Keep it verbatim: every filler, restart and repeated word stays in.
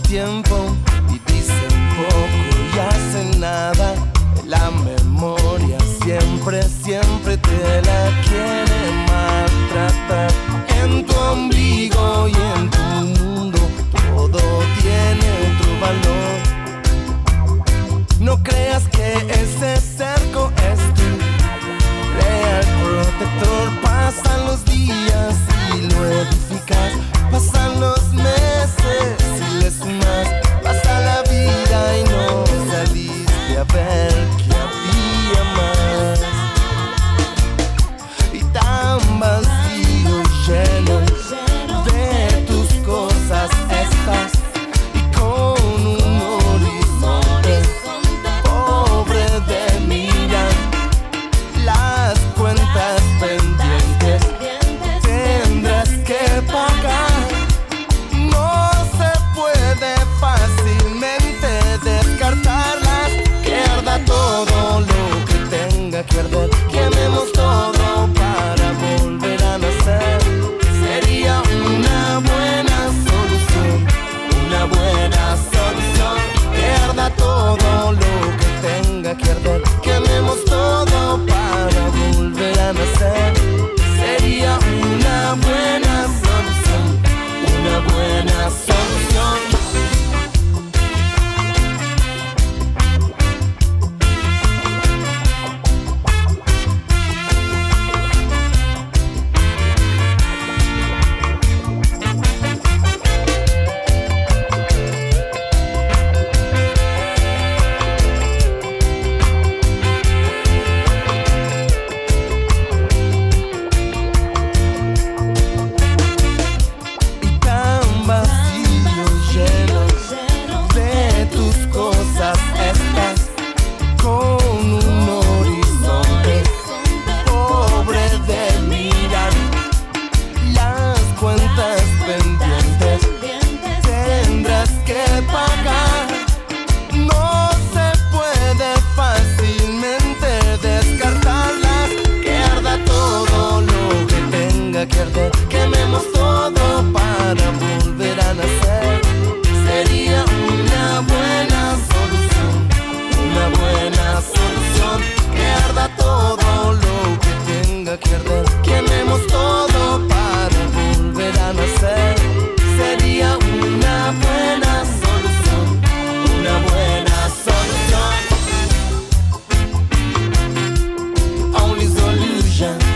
tiempo y dicen poco y hacen nada. La memoria siempre, siempre te la quiere maltratar. En tu ombligo y en tu mundo todo tiene otro valor. No creas que ese cerco es tu real protector. Pasan los días y lo edificas, pasan los meses y le sumas, pasa la vida y no saliste a ver que había más. Y tan vacío y lleno de tus cosas estás, y con un horizonte pobre de mirar, las cuentas pendientes tendrás que pagar. No se puede fácilmente descartarlas. Que arda todo lo que tenga que arder, quememos todo para volver a nacer. Sería una buena solución, una buena solución. Que arda todo lo que tenga que arder, quememos todo para volver a nacer. Sería una buena solución, una buena solución. Quememos todo para volver a nacer. Sería una buena solución, una buena solución. Que arda todo lo que tenga que arder, quememos todo para volver a nacer. Sería una buena solución, una buena solución. Only solution.